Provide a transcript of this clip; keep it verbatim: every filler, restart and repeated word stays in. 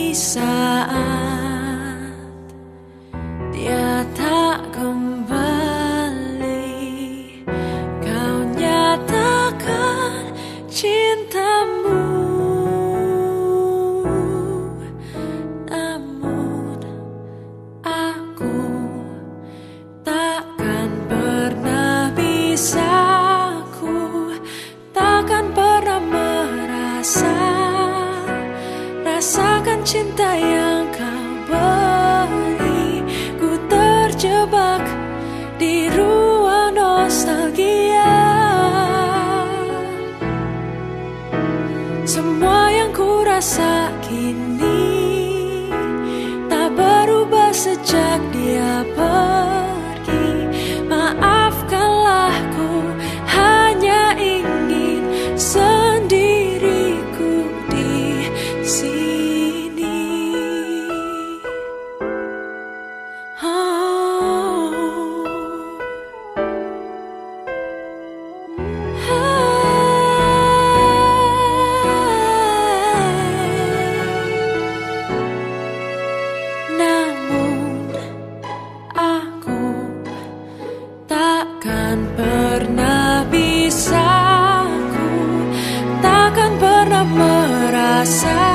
saat dia tak kembali, kau nyatakan cintamu. Namun aku takkan pernah bisa, ku takkan pernah merasa rasakan cinta yang kau beri. Ku terjebak di ruang nostalgia. Semua yang ku rasa kini tak berubah sejak dia pergi. Maafkanlah, ku hanya ingin sendiriku di sini. Oh. Namun aku takkan pernah bisa, ku takkan pernah merasa